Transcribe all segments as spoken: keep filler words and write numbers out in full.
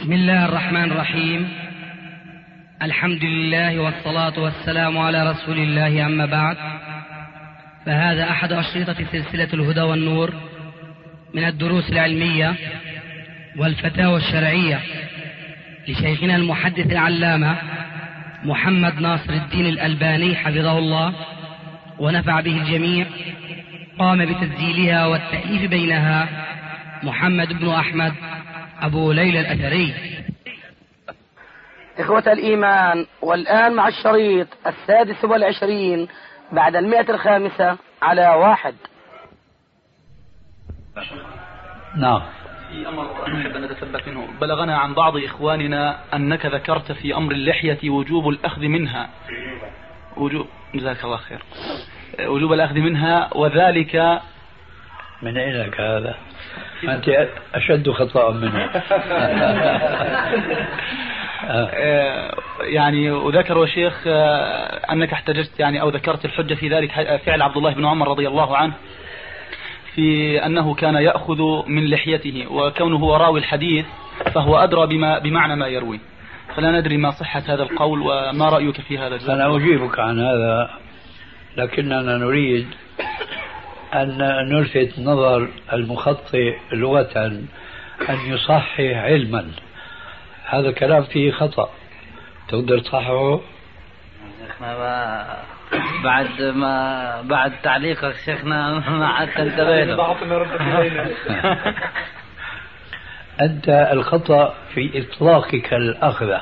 بسم الله الرحمن الرحيم. الحمد لله والصلاة والسلام على رسول الله، أما بعد، فهذا أحد أشرطة سلسلة الهدى والنور من الدروس العلمية والفتاوى الشرعية لشيخنا المحدث العلامة محمد ناصر الدين الألباني حفظه الله ونفع به الجميع. قام بتسجيلها والتأليف بينها محمد بن أحمد أبو ليلى الأثري. إخوة الإيمان، والآن مع الشريط السادس والعشرين بعد المئة الخامسة على واحد. نعم. في أمر نحب أن نتثبت منه. بلغنا عن بعض إخواننا أنك ذكرت في أمر اللحية وجوب الأخذ منها وجوب جزاك الله خير وجوب الأخذ منها، وذلك من أين لك هذا؟ أنت أشد خطأ منه. يعني وذكر الشيخ أنك احتججت يعني أو ذكرت الحجة في ذلك فعل عبد الله بن عمر رضي الله عنه في أنه كان يأخذ من لحيته، وكونه هو راوي الحديث فهو أدرى بما بمعنى ما يروي، فلا ندري ما صحة هذا القول وما رأيك في هذا الجزء. أنا أجيبك عن هذا، لكننا نريد أن نلفت نظر المخطئ لغة أن يصحح علما. هذا كلام فيه خطأ، تقدر تصححه؟ شيخنا بعد ما بعد تعليقك شيخنا ما عاد تنتبه. أنت الخطأ في إطلاقك الأخذة،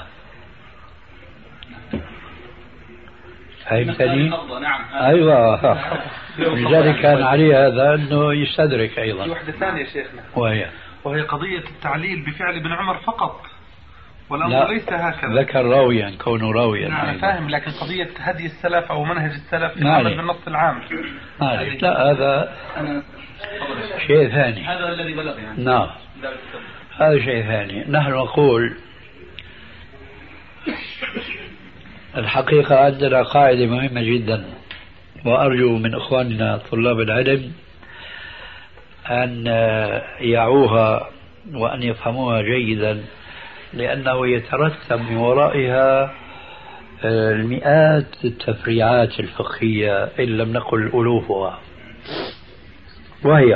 فهمتني؟ نعم. أيوة، لذلك كان عليه هذا أنه يستدرك أيضا. في وحدة ثانية شيخنا، وهي وهي قضية التعليل بفعل ابن عمر فقط، والأمر ليس هكذا. ذكر راويا، كونه راويا. نعم أنا فاهم، لكن قضية هدي السلف أو منهج السلف في العمل بالنص العام. معلش، لا هذا شيء ثاني. هذا الذي بلغ يعني. نعم، هذا شيء ثاني. نحن نقول الحقيقة عندنا قاعدة مهمة جدا، وأرجو من إخواننا طلاب العلم أن يعوها وأن يفهموها جيدا، لأنه يترتب من ورائها المئات التفريعات الفقهية إن لم نقل ألوفها. وهي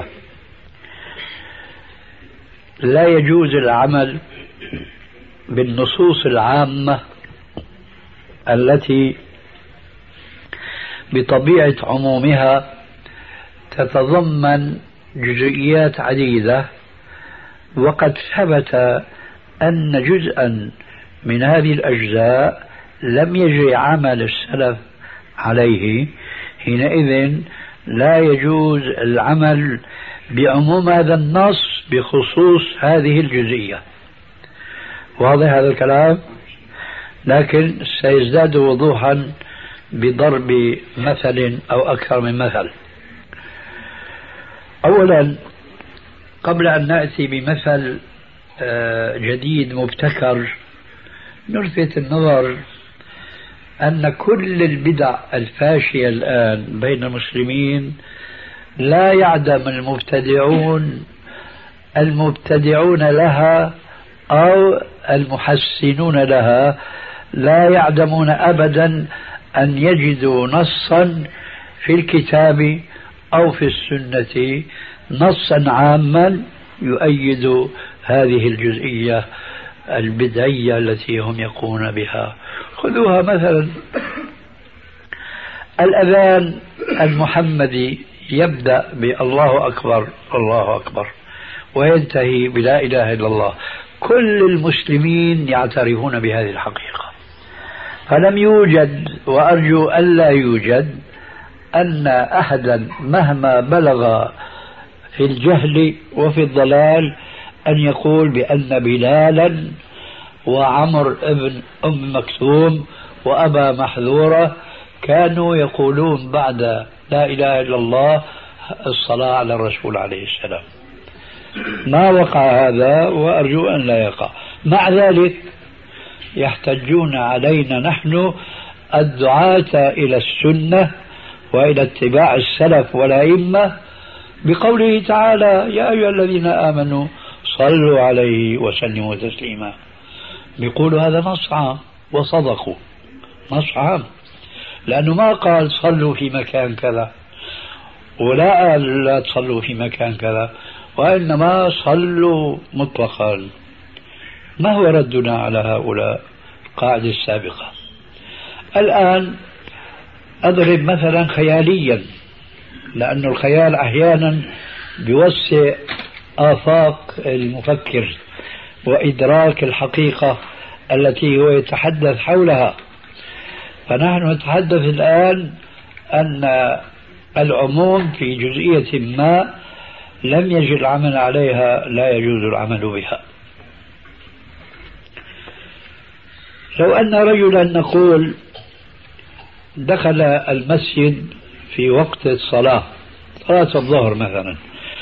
لا يجوز العمل بالنصوص العامة التي بطبيعة عمومها تتضمن جزئيات عديدة، وقد ثبت أن جزءا من هذه الأجزاء لم يجري عمل السلف عليه. حينئذ لا يجوز العمل بعموم هذا النص بخصوص هذه الجزئية. واضح هذا الكلام؟ لكن سيزداد وضوحا بضرب مثل أو أكثر من مثل. أولا، قبل أن نأتي بمثل جديد مبتكر، نلفت النظر أن كل البدع الفاشية الآن بين المسلمين لا يعدم المبتدعون المبتدعون لها أو المحسنون لها، لا يعدمون أبدا أن يجدوا نصا في الكتاب أو في السنة، نصا عاما يؤيد هذه الجزئية البدعية التي هم يقومون بها. خذوها مثلا الأذان المحمدي يبدأ بالله أكبر الله أكبر وينتهي بلا إله إلا الله. كل المسلمين يعترفون بهذه الحقيقة، فلم يوجد وأرجو ألا يوجد أن أحدا مهما بلغ في الجهل وفي الضلال أن يقول بأن بلالا وعمر ابن أم مكتوم وأبا محذورة كانوا يقولون بعد لا إله إلا الله الصلاة على الرسول عليه السلام. ما وقع هذا وأرجو أن لا يقع. مع ذلك يحتجون علينا نحن الدعاة إلى السنة وإلى اتباع السلف والأئمة بقوله تعالى: يا أيها الذين آمنوا صلوا عليه وسلموا تسليما. بيقولوا هذا نص عام، وصدقوا، نص عام، لأنه ما قال صلوا في مكان كذا ولا قال لا تصلوا في مكان كذا، وإنما صلوا مطلقا. ما هو ردنا على هؤلاء؟ القاعدة السابقة. الآن أضرب مثلا خياليا، لأن الخيال أحيانا بيوسع آفاق المفكر وإدراك الحقيقة التي هو يتحدث حولها. فنحن نتحدث الآن أن العموم في جزئية ما لم يجد العمل عليها لا يجوز العمل بها. لو أن رجلا نقول دخل المسجد في وقت الصلاة، صلاة الظهر مثلا،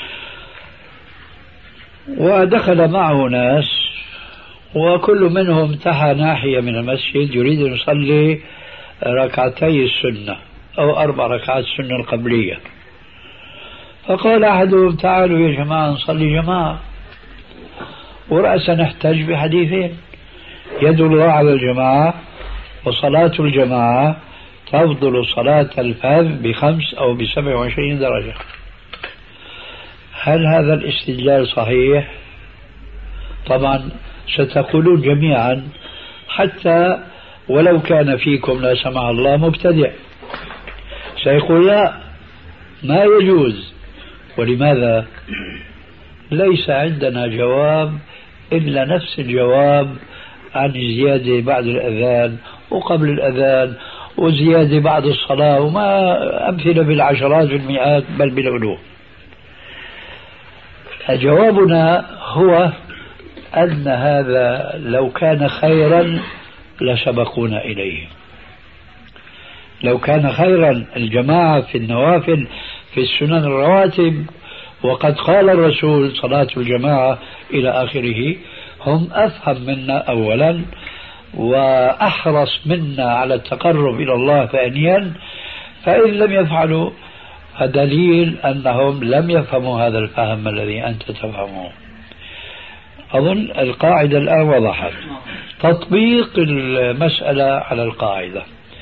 ودخل معه ناس وكل منهم انتهى ناحية من المسجد يريد أن يصلي ركعتي السنة أو أربع ركعات السنة القبلية، فقال أحدهم تعالوا يا جماعة نصلي جماعة، ورأسا نحتاج بحديثين: يد الله على الجماعة، وصلاة الجماعة تفضل صلاة الفذ بخمس أو بسبع وعشرين درجة. هل هذا الاستدلال صحيح؟ طبعا ستقولون جميعا حتى ولو كان فيكم لا سمح الله مبتدع سيقول لا ما يجوز. ولماذا؟ ليس عندنا جواب إلا نفس الجواب عن زيادة بعد الأذان وقبل الأذان وزيادة بعد الصلاة، وما أمثلة بالعشرات والمئات بل بالألوف. فجوابنا هو أن هذا لو كان خيرا لسبقونا إليه. لو كان خيرا الجماعة في النوافل في السنن الرواتب، وقد قال الرسول صلاة الجماعة إلى آخره، هم أفهم منا أولا وأحرص منا على التقرب إلى الله ثانيا، فإن لم يفعلوا فدليل أنهم لم يفهموا هذا الفهم الذي أنت تفهمه. أظن القاعدة الآن وضحت. تطبيق المسألة على القاعدة: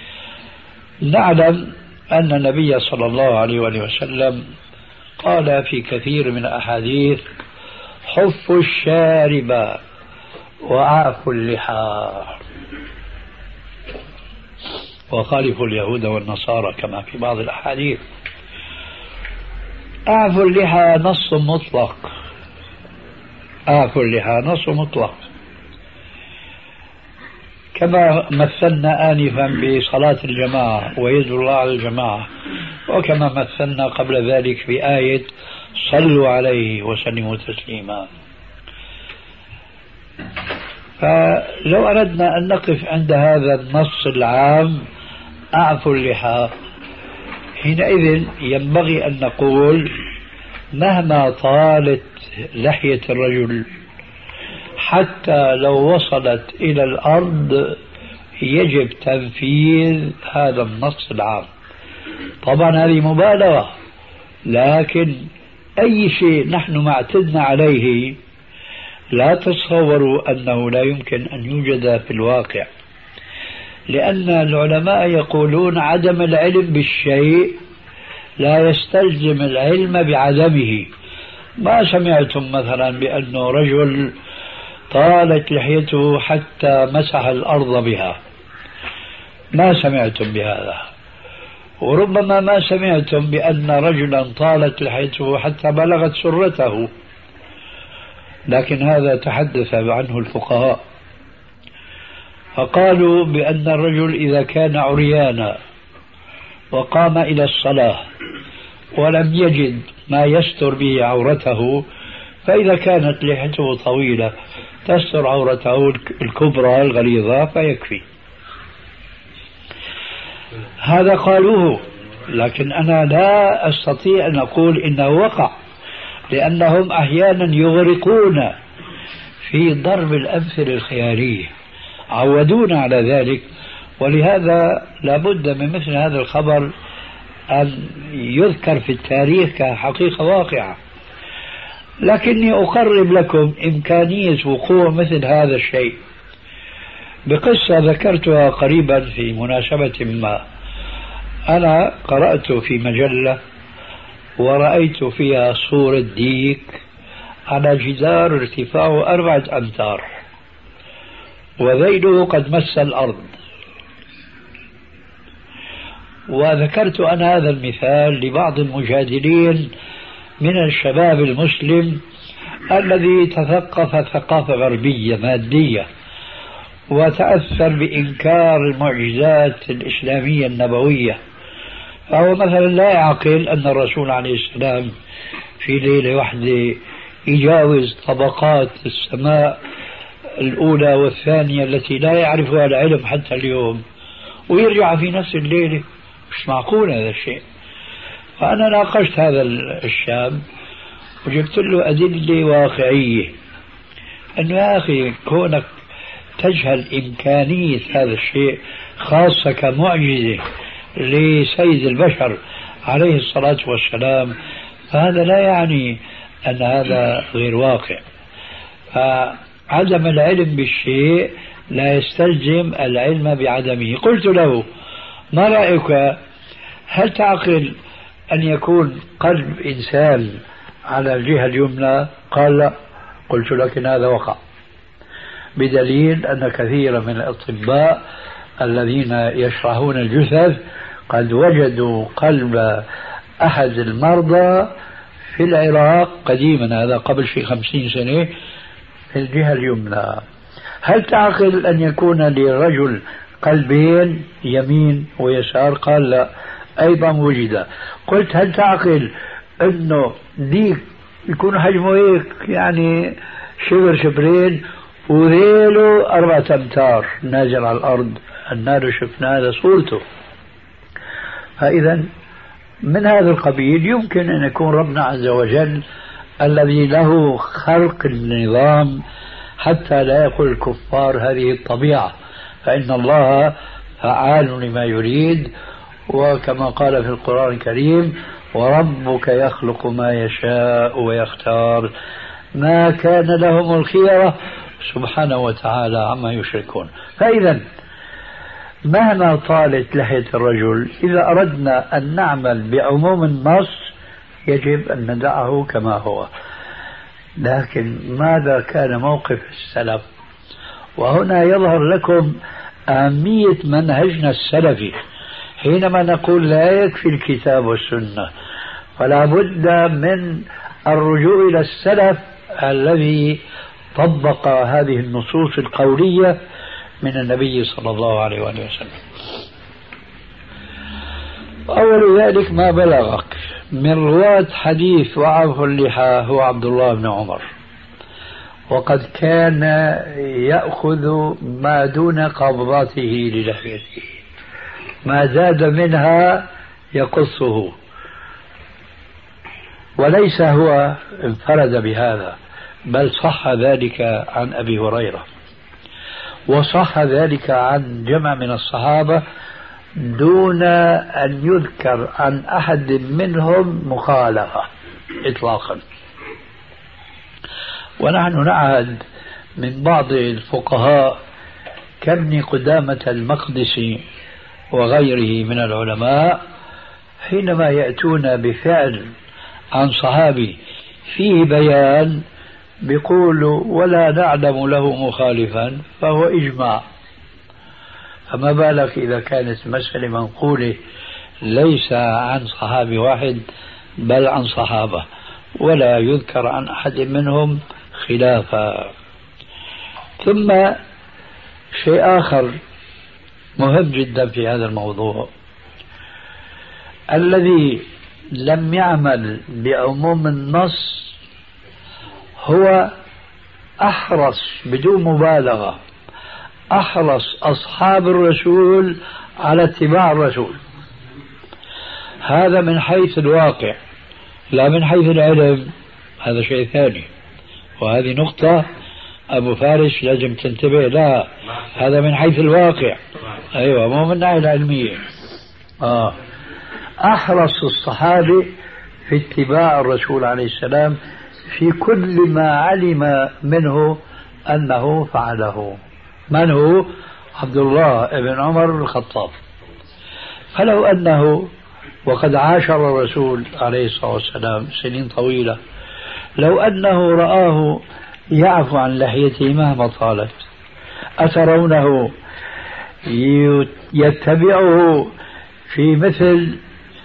نعلم أن النبي صلى الله عليه وآله وسلم قال في كثير من الأحاديث: حفوا الشارب وأعفوا اللحى وخالفوا اليهود والنصارى كما في بعض الأحاديث. أعفوا اللحى نص مطلق، أعفوا اللحى نص مطلق، كما مثلنا آنفا بصلاة الجماعة ويد الله على الجماعة، وكما مثلنا قبل ذلك بآية صلوا عليه وسلموا تسليما. فلو أردنا أن نقف عند هذا النص العام أعفوا اللحى، حينئذ ينبغي أن نقول مهما طالت لحية الرجل حتى لو وصلت إلى الأرض يجب تنفيذ هذا النص العام. طبعا هذه مبالغة، لكن أي شيء نحن ما اعتدنا عليه لا تصوروا أنه لا يمكن أن يوجد في الواقع، لأن العلماء يقولون عدم العلم بالشيء لا يستلزم العلم بعدمه. ما سمعتم مثلا بأنه رجل طالت لحيته حتى مسح الأرض بها، ما سمعتم بهذا. وربما ما سمعتم بأن رجلا طالت لحيته حتى بلغت سرته، لكن هذا تحدث عنه الفقهاء، فقالوا بأن الرجل إذا كان عريانا وقام إلى الصلاة ولم يجد ما يستر به عورته، فإذا كانت لحيته طويلة تستر عورته الكبرى الغليظة فيكفي. هذا قالوه، لكن أنا لا أستطيع أن أقول إنه وقع، لأنهم أحيانا يغرقون في ضرب الأمثلة الخيالية، عودونا على ذلك. ولهذا لابد من مثل هذا الخبر أن يذكر في التاريخ كحقيقة واقعة. لكني أقرب لكم إمكانية وقوع مثل هذا الشيء بقصة ذكرتها قريبا في مناسبة ما. أنا قرأت في مجلة ورأيت فيها صورة ديك على جدار ارتفاعه أربعة أمتار وذيله قد مس الأرض. وذكرت أنا هذا المثال لبعض المجادلين من الشباب المسلم الذي تثقف ثقافة غربية مادية وتأثر بإنكار المعجزات الإسلامية النبوية، فهو مثلا لا يعقل أن الرسول عليه السلام في ليلة واحدة يجاوز طبقات السماء الأولى والثانية التي لا يعرفها العلم حتى اليوم ويرجع في نفس الليلة. مش معقول هذا الشيء. فأنا ناقشت هذا الشاب وجبت له أدلة واقعية أنه يا أخي كونك تجهل إمكانية هذا الشيء خاصة كمعجزة لسيد البشر عليه الصلاة والسلام، فهذا لا يعني أن هذا غير واقع. فعدم العلم بالشيء لا يستلزم العلم بعدمه. قلت له ما رأيك، هل تعقل أن يكون قلب إنسان على الجهة اليمنى؟ قال لا. قلت لكن هذا وقع، بدليل أن كثيرا من الأطباء الذين يشرحون الجثث قد وجدوا قلب أحد المرضى في العراق قديما، هذا قبل شيء خمسين سنة، في الجهة اليمنى. هل تعقل أن يكون للرجل قلبين يمين ويسار؟ قال لا، أيضا وجد. قلت هل تعقل أنه ديك يكون حجمه هيك يعني شبر شبرين وذيله أربعة أمتار نازل على الأرض؟ النار شفنا هذا صورته. فإذا من هذا القبيل يمكن أن يكون ربنا عز وجل الذي له خلق النظام حتى لا يقول الكفار هذه الطبيعة، فإن الله فعال لما يريد، وكما قال في القرآن الكريم وربك يخلق ما يشاء ويختار ما كان لهم الخيرة سبحانه وتعالى عما يشركون. فإذا مهما طالت لحية الرجل إذا أردنا أن نعمل بعموم النص يجب أن ندعه كما هو. لكن ماذا كان موقف السلف؟ وهنا يظهر لكم أهمية منهجنا السلفي حينما نقول لا يكفي الكتاب والسنة، فلا بد من الرجوع إلى السلف الذي طبق هذه النصوص القولية من النبي صلى الله عليه وآله وسلم. أول ذلك ما بلغك من رواة حديث وعظ اللحى هو عبد الله بن عمر، وقد كان يأخذ ما دون قبضته للحيته، ما زاد منها يقصه، وليس هو انفرد بهذا، بل صح ذلك عن أبي هريرة، وصح ذلك عن جمع من الصحابة دون أن يذكر عن أحد منهم مخالفة إطلاقا. ونحن نعهد من بعض الفقهاء كابن قدامة المقدسي وغيره من العلماء حينما يأتون بفعل عن صحابي فيه بيان بيقولوا ولا نعلم له مخالفا فهو إجماع، فما بالك إذا كانت مسألة منقولة ليس عن صحابي واحد بل عن صحابة ولا يذكر عن أحد منهم خلافا. ثم شيء آخر مهم جدا في هذا الموضوع، الذي لم يعمل بعموم النص هو أحرص بدون مبالغة أحرص أصحاب الرسول على اتباع الرسول. هذا من حيث الواقع، لا من حيث العلم، هذا شيء ثاني، وهذه نقطة أبو فارس لازم تنتبه لها. هذا من حيث الواقع، أيوة، مو من الناحية العلمية. آه. أحرص الصحابة في اتباع الرسول عليه السلام في كل ما علم منه أنه فعله. من هو؟ عبد الله بن عمر بن الخطاب. فلو أنه وقد عاشر الرسول عليه الصلاة والسلام سنين طويلة، لو أنه رآه يعفو عن لحيته مهما طالت، أترونه يتبعه في مثل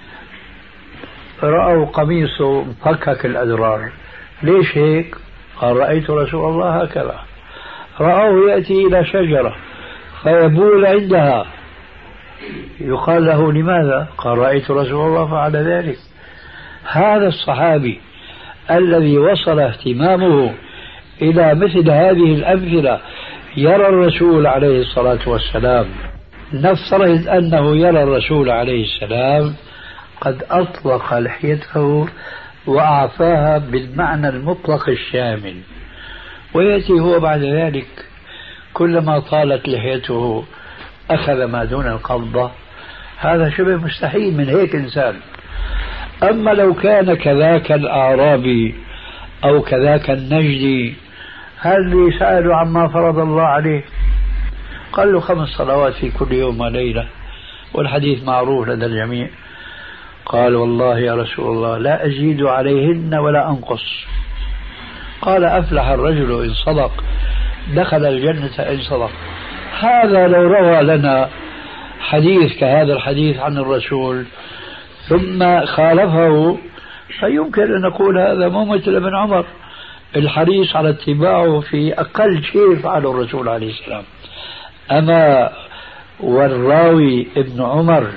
رأوا قميصه مفكك الأدرار؟ ليش هيك؟ قال رأيت رسول الله هكذا. رأوه يأتي إلى شجرة فيبول عندها، يقال له لماذا؟ قال رأيت رسول الله فعل ذلك. هذا الصحابي الذي وصل اهتمامه إلى مثل هذه الأمثلة يرى الرسول عليه الصلاة والسلام، نفترض أنه يرى الرسول عليه السلام قد أطلق لحيته وأعفاها بالمعنى المطلق الشامل، ويأتي هو بعد ذلك كلما طالت لحيته أخذ ما دون القبضة. هذا شبه مستحيل من هيك إنسان. أما لو كان كذاك الأعرابي أو كذاك النجدي، هل سألوا عما فرض الله عليه؟ قال له خمس صلوات في كل يوم وليلة، والحديث معروف لدى الجميع. قال والله يا رسول الله لا أزيد عليهن ولا أنقص. قال أفلح الرجل إن صدق، دخل الجنة إن صدق. هذا لو روى لنا حديث كهذا الحديث عن الرسول ثم خالفه فيمكن أن نقول هذا مو مثل ابن عمر الحريص على اتباعه في أقل شيء فعله الرسول عليه السلام. أما والراوي ابن عمر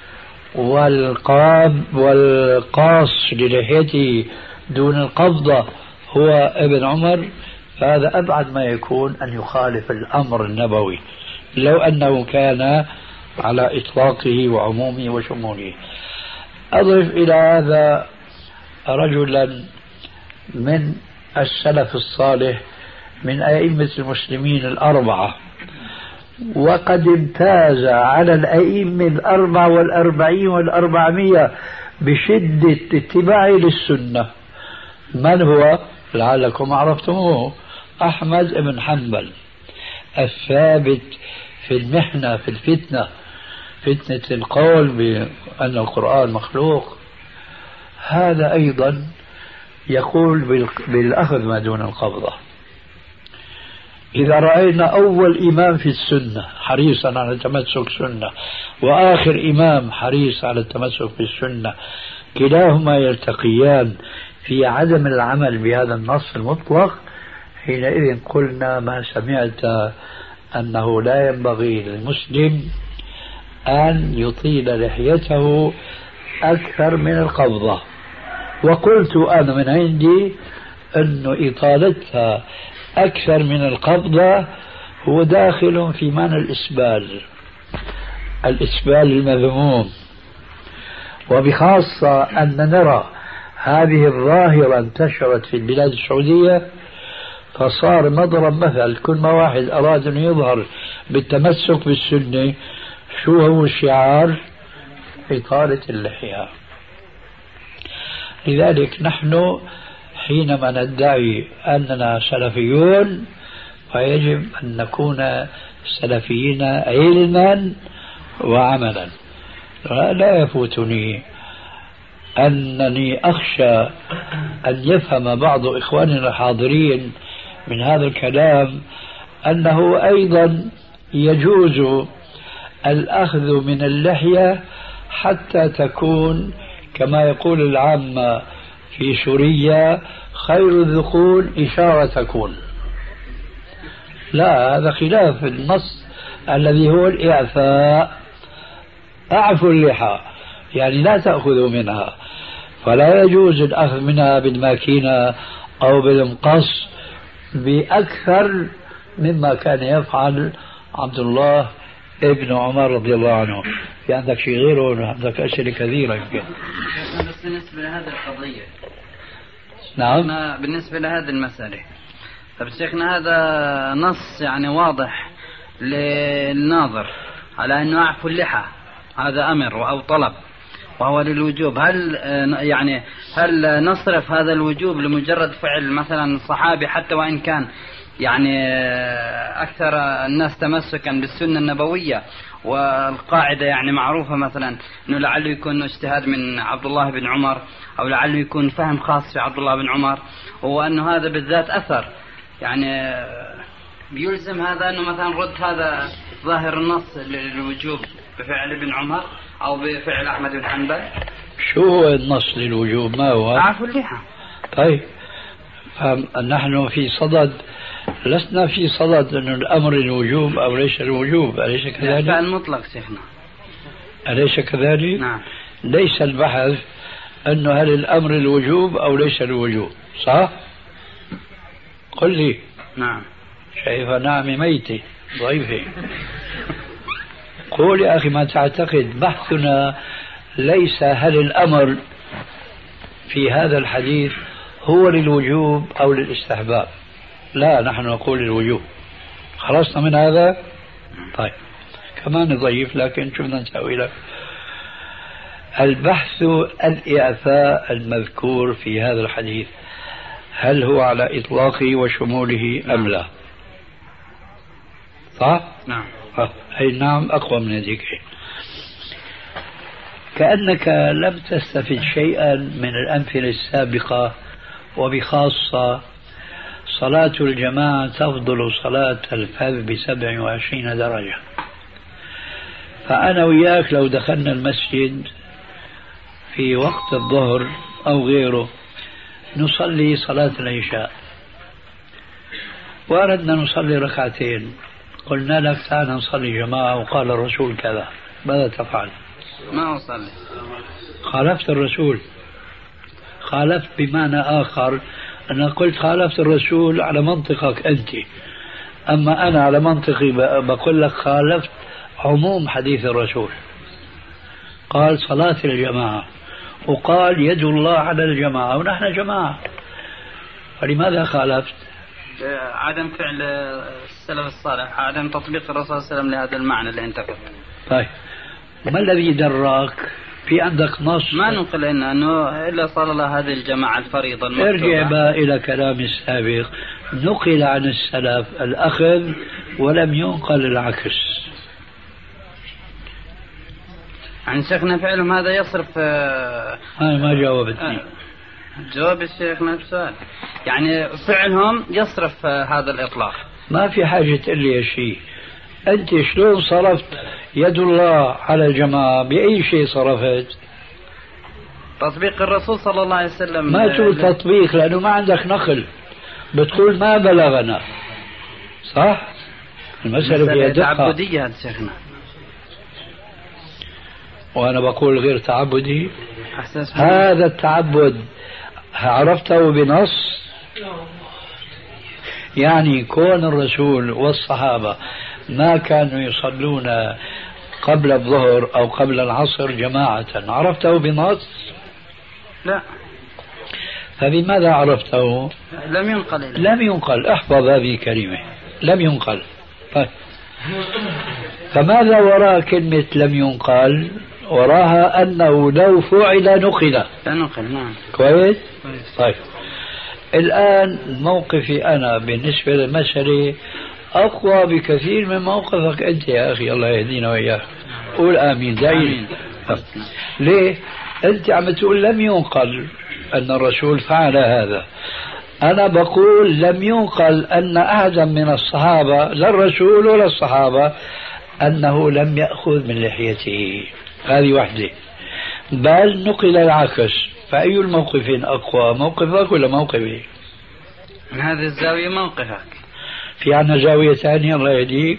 والقام والقاص للحيته دون القبضة هو ابن عمر، فهذا أبعد ما يكون أن يخالف الأمر النبوي لو أنه كان على إطلاقه وعمومه وشموله. أضف إلى هذا رجلا من السلف الصالح من أئمة المسلمين الأربعة، وقد امتاز على الأئمة الأربعة والأربعين والأربعمية بشدة اتباعه للسنة. من هو؟ لعلكم عرفتموه، أحمد بن حنبل الثابت في المحنة في الفتنة، فتنة القول بأن القرآن مخلوق. هذا أيضا يقول بالأخذ ما دون القبضة. إذا رأينا أول إمام في السنة حريصا على تمسك سنة وآخر إمام حريص على التمسك بالسنة، كلاهما يلتقيان في عدم العمل بهذا النص المطلق، حينئذ قلنا ما سمعت أنه لا ينبغي للمسلم أن يطيل لحيته أكثر من القبضة. وقلت أنا من عندي أن إطالتها أكثر من القبضة هو داخل في معنى الإسبال، الإسبال المذموم، وبخاصة أن نرى هذه الظاهرة انتشرت في البلاد السعودية، فصار مضرب مثل. كل ما واحد أراد أن يظهر بالتمسك بالسنة شو هو الشعار؟ إطالة اللحية. لذلك نحن حينما ندعي أننا سلفيون فيجب أن نكون سلفيين علما وعملا. لا يفوتني أنني أخشى أن يفهم بعض إخواننا الحاضرين من هذا الكلام أنه أيضا يجوز الأخذ من اللحية حتى تكون كما يقول العامة في سوريا خير الذقون إشارة تكون. لا، هذا خلاف النص الذي هو الإعفاء. أعفوا اللحى يعني لا تأخذوا منها، فلا يجوز الأخذ منها بالماكينة أو بالمقص بأكثر مما كان يفعل عبد الله ابن عمر رضي الله عنه. في عندك شيء غيره؟ عندك أشياء كثيرة يمكن. بس بالنسبة لهذه القضية، نعم، بالنسبة لهذه المسألة، طب شيخنا هذا نص يعني واضح للناظر على أنه أعفو اللحى، هذا أمر أو طلب وهو للوجوب. هل يعني هل نصرف هذا الوجوب لمجرد فعل مثلا صحابي حتى وإن كان يعني أكثر الناس تمسكا بالسنة النبوية، والقاعدة يعني معروفة مثلا أنه لعله يكون اجتهاد من عبد الله بن عمر، أو لعله يكون فهم خاص في عبد الله بن عمر، وأنه هذا بالذات أثر يعني بيلزم هذا أنه مثلا رد هذا ظاهر النص للوجوب بفعل ابن عمر أو بفعل أحمد بن حنبل. شو هو النص للوجوب؟ ما هو؟ عفو اللحى. طيب نحن في صدد، لسنا في صدد أن الأمر الوجوب أو ليس الوجوب، أليس كذلك؟ فعل مطلق شيخنا. أليس كذلك؟ نعم. ليس البحث أنه هل الأمر الوجوب أو ليس الوجوب، صح؟ قل لي. نعم. شايف نعم ميتي ضعيفة. قول يا أخي ما تعتقد. بحثنا ليس هل الأمر في هذا الحديث هو للوجوب أو للاستحباب، لا، نحن نقول للوجوب. خلصنا من هذا؟ طيب كمان ضعيف، لكن شو بدنا نسوي لك؟ البحث الإعفاء المذكور في هذا الحديث هل هو على إطلاقه وشموله أم لا؟ صح؟ نعم. أي نعم أقوى من هذيك. كأنك لم تستفد شيئا من الأمثلة السابقة، وبخاصة صلاة الجماعة تفضل صلاة الفذ بسبع وعشرين درجة. فأنا وياك لو دخلنا المسجد في وقت الظهر أو غيره نصلي صلاة العشاء وأردنا نصلي ركعتين، قلنا لك تعال نصلي جماعة وقال الرسول كذا، ماذا تفعل؟ ما أصلي. خالفت الرسول. خالفت بمعنى آخر، أنا قلت خالفت الرسول على منطقك أنت، أما أنا على منطقي بقول لك خالفت عموم حديث الرسول. قال صلاة الجماعة وقال يد الله على الجماعة ونحن جماعة، فلماذا خالفت؟ عدم فعل السلف الصالح، عدم تطبيق الرسول صلى الله عليه وسلم لهذا المعنى اللي أنت قلت. طيب ما الذي دراك؟ في عندك نص؟ ما ننقل لنا أنه إلا صلى الله هذه الجماعة الفريضة المكتوبة. ارجع بقى إلى كلام السابق، نقل عن السلف الأخذ ولم ينقل العكس. عن شيخنا فعلهم هذا يصرف. هاي ما جاوبتني. جواب الشيخ نفس السؤال، يعني فعلهم يصرف هذا الإطلاق. ما في حاجة تقول لي شيء. أنت شلون صرفت يد الله على الجماعة؟ بأي شيء صرفت؟ تطبيق الرسول صلى الله عليه وسلم. ما تقول تطبيق لأنه ما عندك نقل، بتقول ما بلغنا. صح؟ المسألة فيها دقة. تعبدية شيخنا. وأنا بقول غير تعبدي. هذا التعبد عرفته بنص؟ يعني كون الرسول والصحابة ما كانوا يصلون قبل الظهر أو قبل العصر جماعة، عرفته بنص؟ لا. فبماذا عرفته؟ لم ينقل. لم ينقل. احفظ هذه الكلمة، لم ينقل. طيب فماذا وراء كلمة لم ينقل؟ وراها أنه لو فعل نقل. لا نقل. نعم. كويس؟ طيب الآن موقفي أنا بالنسبة للمسألة أقوى بكثير من موقفك أنت يا أخي، الله يهدينا وإياك. قول آمين دعيني. ليه؟ أنت عم تقول لم ينقل أن الرسول فعل هذا، أنا بقول لم ينقل أن أحدا من الصحابة، لا الرسول ولا الصحابة، أنه لم يأخذ من لحيته. هذه واحدة. بل نقل العكس. فأي الموقفين أقوى، موقفك ولا موقفي؟ من هذه الزاوية موقفك. في عنا زاوية ثانية الله يهديك.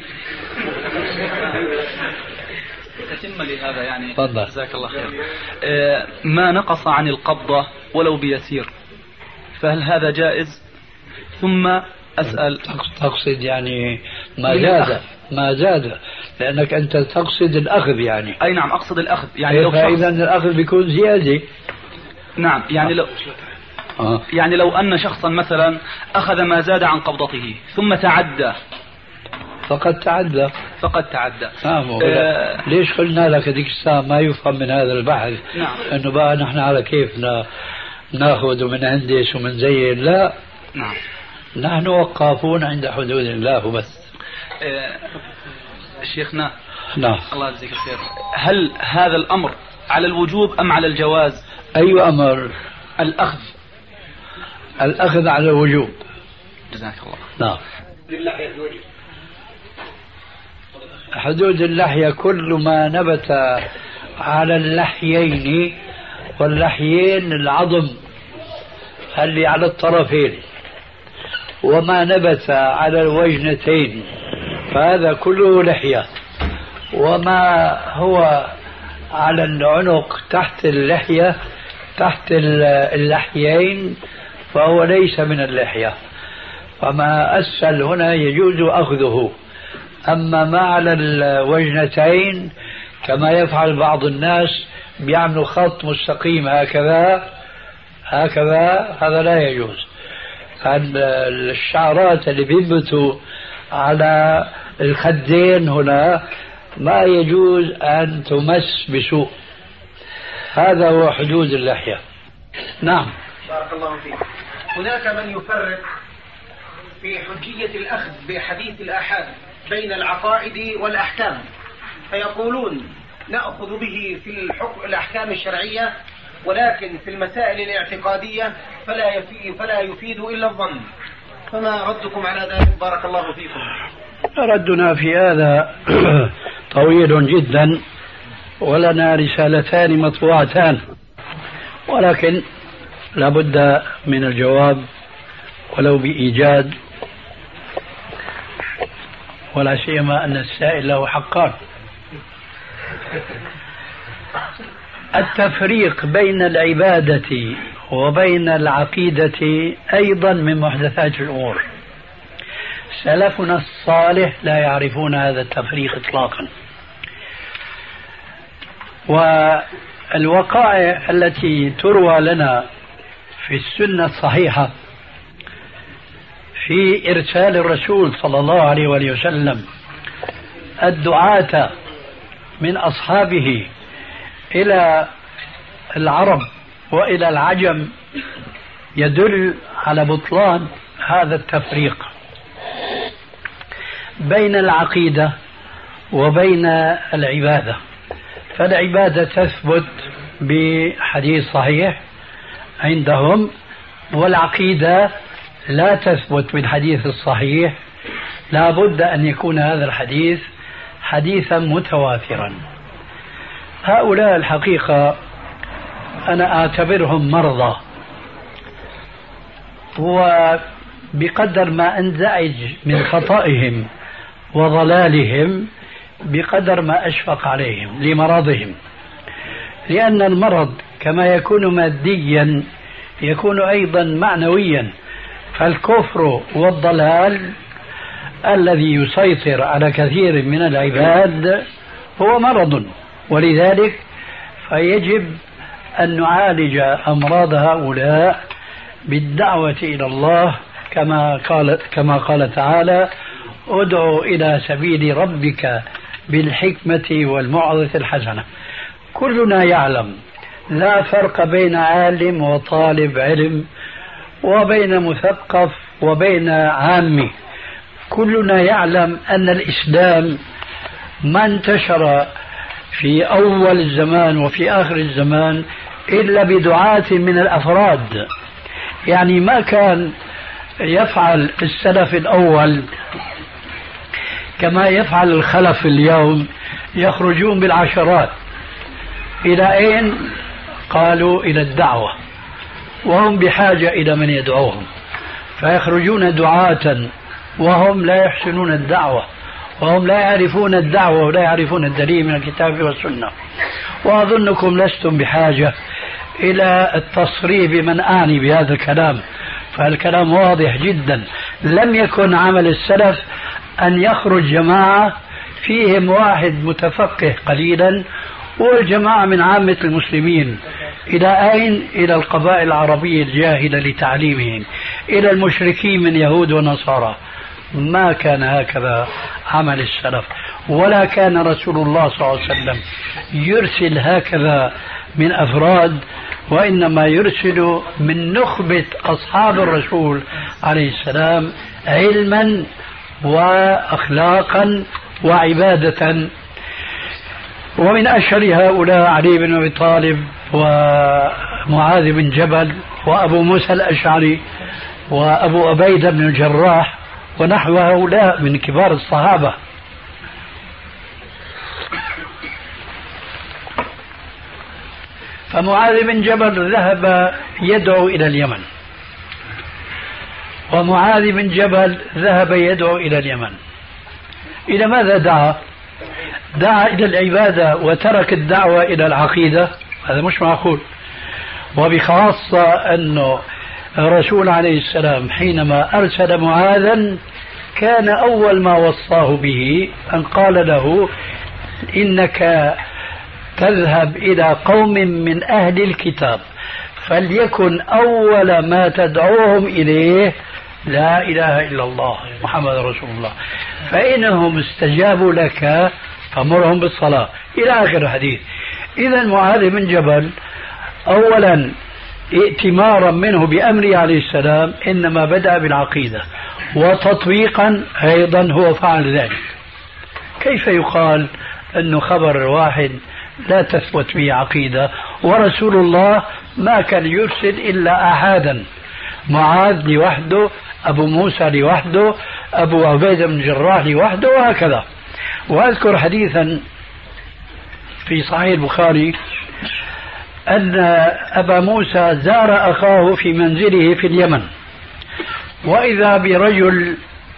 تتم لهذا يعني. تفضل. جزاك الله خير. آه ما نقص عن القبضة ولو بيسير، فهل هذا جائز؟ ثم أسأل. تقصد يعني ما زاد، ما زاد، لأنك أنت تقصد الأخذ يعني. أي نعم أقصد الأخذ يعني. لو فإذا الأخذ بيكون زيادة. نعم يعني لو آه. يعني لو أن شخصا مثلا أخذ ما زاد عن قبضته ثم تعدى، فقد تعدى. فقد تعدى. آه. ليش قلنا لك هذيك الساعة ما يفهم من هذا البحث؟ نعم. أنه بقى نحن على كيفنا ناخذ ومن هندس ومن زين، لا. نعم. نحن وقافون عند حدود الله بس. آه شيخنا نعم الله يجزيك الخير، هل هذا الأمر على الوجوب أم على الجواز؟ أي أمر؟ الأخذ. الأخذ على الوجوب. جزاك الله. نعم. حدود اللحية كل ما نبت على اللحيين، واللحيين العظم اللي على الطرفين، وما نبت على الوجنتين فهذا كله لحية، وما هو على العنق تحت اللحية تحت اللحيين فهو ليس من اللحية، فما أسفل هنا يجوز أخذه. أما ما على الوجنتين كما يفعل بعض الناس بيعملوا خط مستقيم هكذا هكذا هذا لا يجوز. الشعرات اللي بينبتوا على الخدين هنا ما يجوز أن تمس بسوء. هذا هو حدود اللحية. نعم. بارك الله فيك. هناك من يفرق في حجية الأخذ بحديث الآحاد بين العقائد والأحكام، فيقولون نأخذ به في الحكم الأحكام الشرعية، ولكن في المسائل الاعتقادية فلا يفيد, فلا يفيد إلا الظن. فما ردكم على ذلك؟ بارك الله فيكم. ردنا في هذا طويل جدا، ولنا رسالتان مطبوعتان، ولكن لابد من الجواب ولو بإيجاد، ولا سيما أن السائل له حقان. التفريق بين العبادة وبين العقيدة أيضا من محدثات الأمور. سلفنا الصالح لا يعرفون هذا التفريق إطلاقا. والوقائع التي تروى لنا في السنة الصحيحة في إرسال الرسول صلى الله عليه وآله وسلم الدعاة من أصحابه إلى العرب وإلى العجم يدل على بطلان هذا التفريق بين العقيدة وبين العبادة. فالعبادة تثبت بحديث صحيح عندهم، والعقيدة لا تثبت بالحديث الصحيح، لا بد أن يكون هذا الحديث حديثا متواترا. هؤلاء الحقيقة أنا أعتبرهم مرضى، وبقدر ما أنزعج من خطئهم وضلالهم بقدر ما أشفق عليهم لمرضهم، لأن المرض كما يكون ماديا يكون أيضا معنويا. فالكفر والضلال الذي يسيطر على كثير من العباد هو مرض، ولذلك فيجب أن نعالج أمراض هؤلاء بالدعوة إلى الله، كما قال كما قال تعالى: ادعو إلى سبيل ربك بالحكمة والموعظة الحسنة. كلنا يعلم لا فرق بين عالم وطالب علم، وبين مثقف وبين عامي. كلنا يعلم أن الإسلام ما انتشر في أول الزمان وفي آخر الزمان إلا بدعاة من الأفراد. يعني ما كان يفعل السلف الأول كما يفعل الخلف اليوم، يخرجون بالعشرات. إلى أين؟ قالوا إلى الدعوة، وهم بحاجة إلى من يدعوهم، فيخرجون دعاة وهم لا يحسنون الدعوة، وهم لا يعرفون الدعوة ولا يعرفون الدليل من الكتاب والسنة. وأظنكم لستم بحاجة إلى التصريح بمن أعني بهذا الكلام، فالكلام واضح جدا. لم يكن عمل السلف أن يخرج جماعة فيهم واحد متفقه قليلا والجماعة من عامة المسلمين. إلى أين؟ إلى القبائل العربية الجاهلة لتعليمهم، إلى المشركين من يهود ونصارى. ما كان هكذا عمل السلف، ولا كان رسول الله صلى الله عليه وسلم يرسل هكذا من أفراد وإنما يرسل من نخبة أصحاب الرسول عليه السلام علما وأخلاقا وعبادة. ومن أشهر هؤلاء علي بن أبي طالب ومعاذ بن جبل وأبو موسى الأشعري وأبو عبيدة بن الجراح ونحو هؤلاء من كبار الصحابة. فمعاذ بن جبل ذهب يدعو إلى اليمن، ومعاذ بن جبل ذهب يدعو إلى اليمن. إلى ماذا دعا؟ دعا إلى العبادة وترك الدعوة إلى العقيدة؟ هذا مش معقول. وبخاصة أنه الرسول عليه السلام حينما أرسل معاذا كان أول ما وصاه به أن قال له إنك تذهب إلى قوم من أهل الكتاب فليكن أول ما تدعوهم إليه لا إله إلا الله محمد رسول الله، فإنهم استجابوا لك فمرهم بالصلاة إلى آخر الحديث. إذا معاذ بن جبل أولا ائتمارا منه بأمره عليه السلام إنما بدأ بالعقيدة، وتطبيقا أيضا هو فعل ذلك. كيف يقال أنه خبر واحد لا تثبت به عقيدة، ورسول الله ما كان يرسل إلا أحدا، معاذ لوحده، أبو موسى لوحده، أبو عبيدة بن الجراح لوحده، وهكذا. وأذكر حديثا في صحيح البخاري أن أبا موسى زار أخاه في منزله في اليمن، وإذا برجل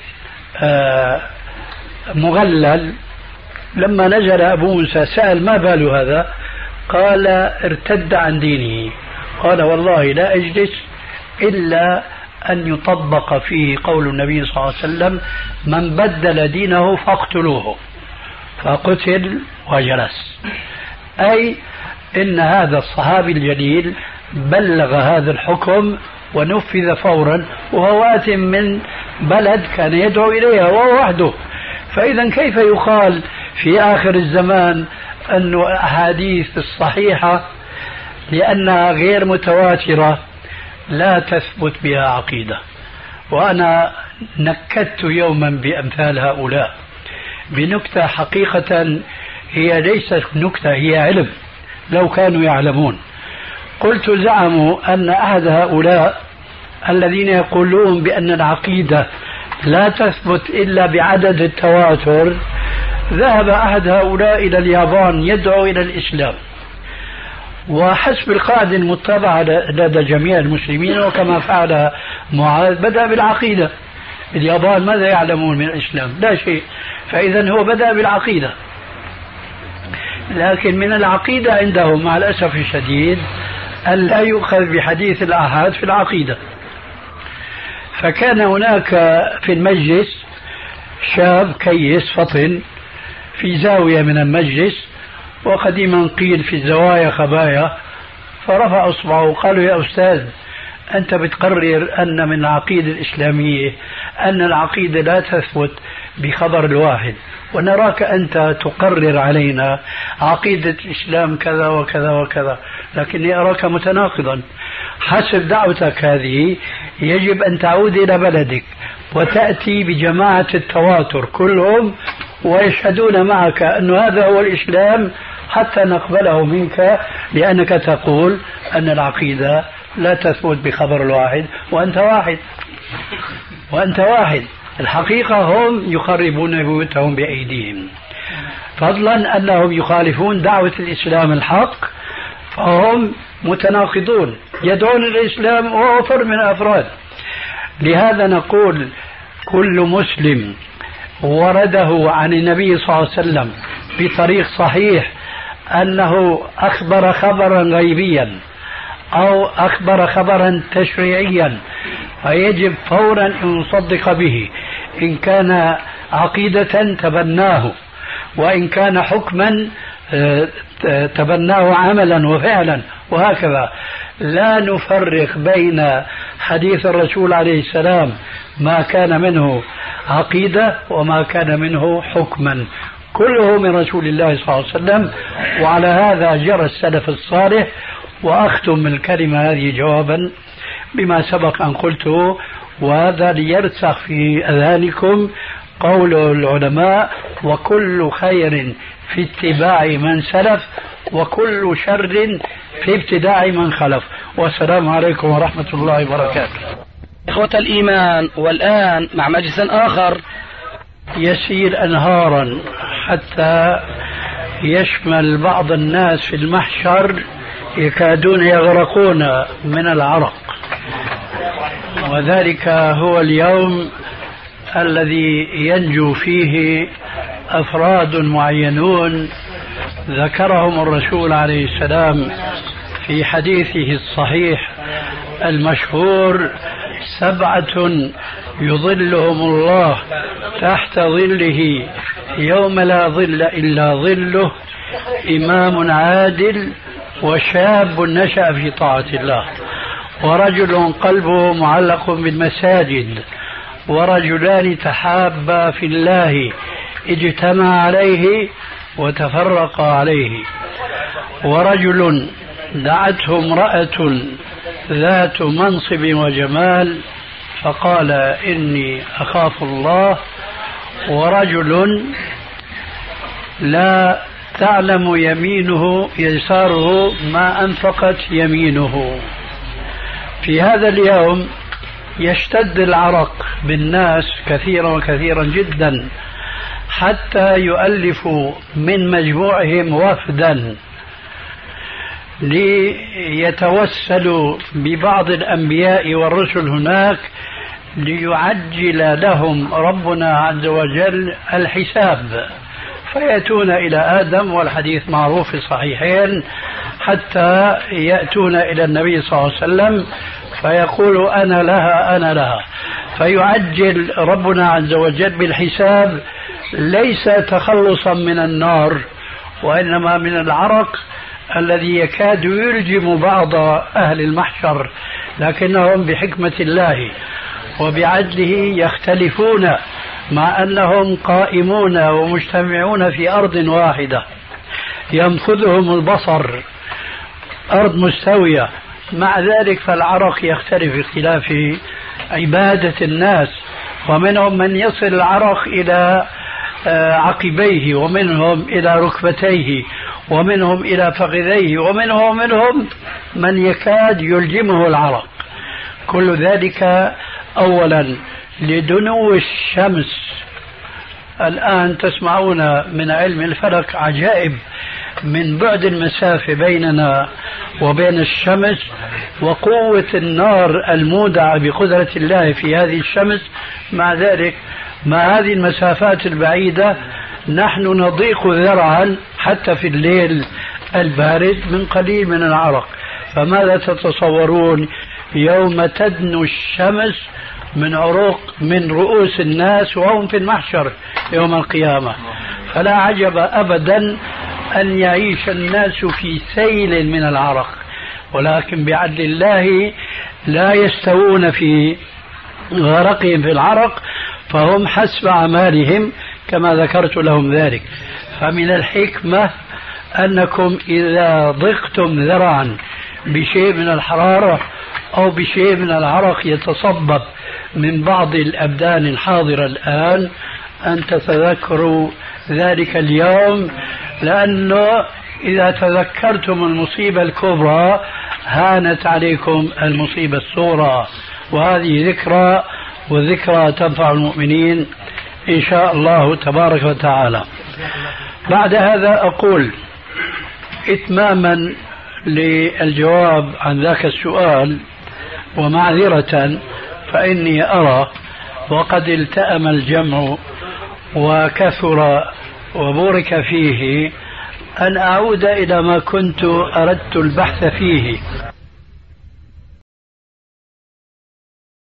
مغلل. لما نزل أبو موسى سأل ما بال هذا؟ قال ارتد عن دينه. قال والله لا أجلس إلا أن يطبق فيه قول النبي صلى الله عليه وسلم من بدل دينه فاقتلوه، فقتل وجلس. أي إن هذا الصحابي الجليل بلغ هذا الحكم ونفذ فورا، وهو آت من بلد كان يدعو إليها وهو وحده. فإذا كيف يقال في آخر الزمان أن الأحاديث الصحيحة لأنها غير متواترة لا تثبت بها عقيدة؟ وأنا نكدت يوما بأمثال هؤلاء بنكتة حقيقة هي ليست نكتة، هي علم لو كانوا يعلمون. قلت زعموا أن أحد هؤلاء الذين يقولون بأن العقيدة لا تثبت إلا بعدد التواتر، ذهب أحد هؤلاء إلى اليابان يدعو إلى الإسلام، وحسب القاعدة المتبعة لدى جميع المسلمين وكما فعل معاذ بدأ بالعقيدة. اليابان ماذا يعلمون من الإسلام؟ لا شيء. فإذا هو بدأ بالعقيدة، لكن من العقيدة عندهم مع الأسف الشديد أن لا يؤخذ بحديث الآحاد في العقيدة. فكان هناك في المجلس شاب كيس فطن في زاوية من المجلس، وقديما قيل في الزوايا خبايا، فرفع أصبعه وقالوا يا أستاذ أنت بتقرر أن من العقيدة الإسلامية أن العقيدة لا تثبت بخبر الواحد، ونراك أنت تقرر علينا عقيدة الإسلام كذا وكذا وكذا، لكني أراك متناقضا. حسب دعوتك هذه يجب أن تعود إلى بلدك وتأتي بجماعة التواتر كلهم ويشهدون معك أن هذا هو الإسلام حتى نقبله منك، لأنك تقول أن العقيدة لا تثبت بخبر الواحد وأنت واحد وأنت واحد. الحقيقة هم يخربون بيوتهم بأيديهم، فضلا أنهم يخالفون دعوة الإسلام الحق، فهم متناقضون يدعون الإسلام وهو فرد من الأفراد. لهذا نقول كل مسلم ورده عن النبي صلى الله عليه وسلم بطريق صحيح أنه أخبر خبرا غيبيا أو أخبر خبرا تشريعيا فيجب فورا أن نصدق به، إن كان عقيدة تبناه، وإن كان حكما تبناه عملا وفعلا، وهكذا. لا نفرق بين حديث الرسول عليه السلام ما كان منه عقيدة وما كان منه حكما، كله من رسول الله صلى الله عليه وسلم. وعلى هذا جرى السلف الصالح وأختم الكلمة هذه جوابا بما سبق أن قلته، وهذا ليرسخ في أذهانكم قول العلماء: وكل خير في اتباع من سلف وكل شر في ابتداع من خلف. والسلام عليكم ورحمة الله وبركاته. إخوة الإيمان، والآن مع مجلس آخر يسيل أنهارا حتى يشمل بعض الناس في المحشر يكادون يغرقون من العرق، وذلك هو اليوم الذي ينجو فيه أفراد معينون ذكرهم الرسول عليه السلام في حديثه الصحيح المشهور: سبعة يظلهم الله تحت ظله يوم لا ظل إلا ظله: إمام عادل، وشاب نشأ في طاعة الله، ورجل قلبه معلق بالمساجد، ورجلان تحابا في الله اجتمع عليه وتفرق عليه، ورجل دعته امرأة ذات منصب وجمال فقال إني أخاف الله، ورجل لا تعلم يمينه يساره ما أنفقت يمينه. في هذا اليوم يشتد العرق بالناس كثيرا وكثيرا جدا، حتى يؤلفوا من مجموعهم وفدا ليتوسلوا ببعض الأنبياء والرسل هناك ليعجل لهم ربنا عز وجل الحساب، فيأتون إلى آدم، والحديث معروف في الصحيحين، حتى يأتون إلى النبي صلى الله عليه وسلم فيقول أنا لها أنا لها، فيعجل ربنا عز وجل بالحساب، ليس تخلصا من النار وإنما من العرق الذي يكاد يلجم بعض أهل المحشر، لكنهم بحكمة الله وبعدله يختلفون مع أنهم قائمون ومجتمعون في أرض واحدة ينفذهم البصر، أرض مستوية، مع ذلك فالعرق يختلف اختلاف عبادة الناس، ومنهم من يصل العرق إلى عقبيه، ومنهم إلى ركبتيه، ومنهم إلى فخذيه، ومنهم منهم من يكاد يلجمه العرق. كل ذلك أولا لدنو الشمس. الآن تسمعون من علم الفلك عجائب من بعد المسافة بيننا وبين الشمس، وقوة النار المودعة بقدرة الله في هذه الشمس. مع ذلك مع هذه المسافات البعيدة نحن نضيق ذرعا حتى في الليل البارد من قليل من العرق. فماذا تتصورون يوم تدنو الشمس من عروق من رؤوس الناس وهم في المحشر يوم القيامة؟ فلا عجب أبدا أن يعيش الناس في سيل من العرق، ولكن بعدل الله لا يستوون في غرقهم في العرق، فهم حسب أعمالهم كما ذكرت لهم ذلك. فمن الحكمة أنكم إذا ضقتم ذرعا بشيء من الحرارة أو بشيء من العرق يتصبب من بعض الأبدان الحاضرة الآن أن تتذكروا ذلك اليوم، لأنه إذا تذكرتم المصيبة الكبرى هانت عليكم المصيبة الصغرى، وهذه ذكرى، والذكرى تنفع المؤمنين إن شاء الله تبارك وتعالى. بعد هذا أقول إتماما للجواب عن ذاك السؤال ومعذرة، فإني أرى وقد التأم الجمع وكثر وبورك فيه أن أعود إلى ما كنت أردت البحث فيه.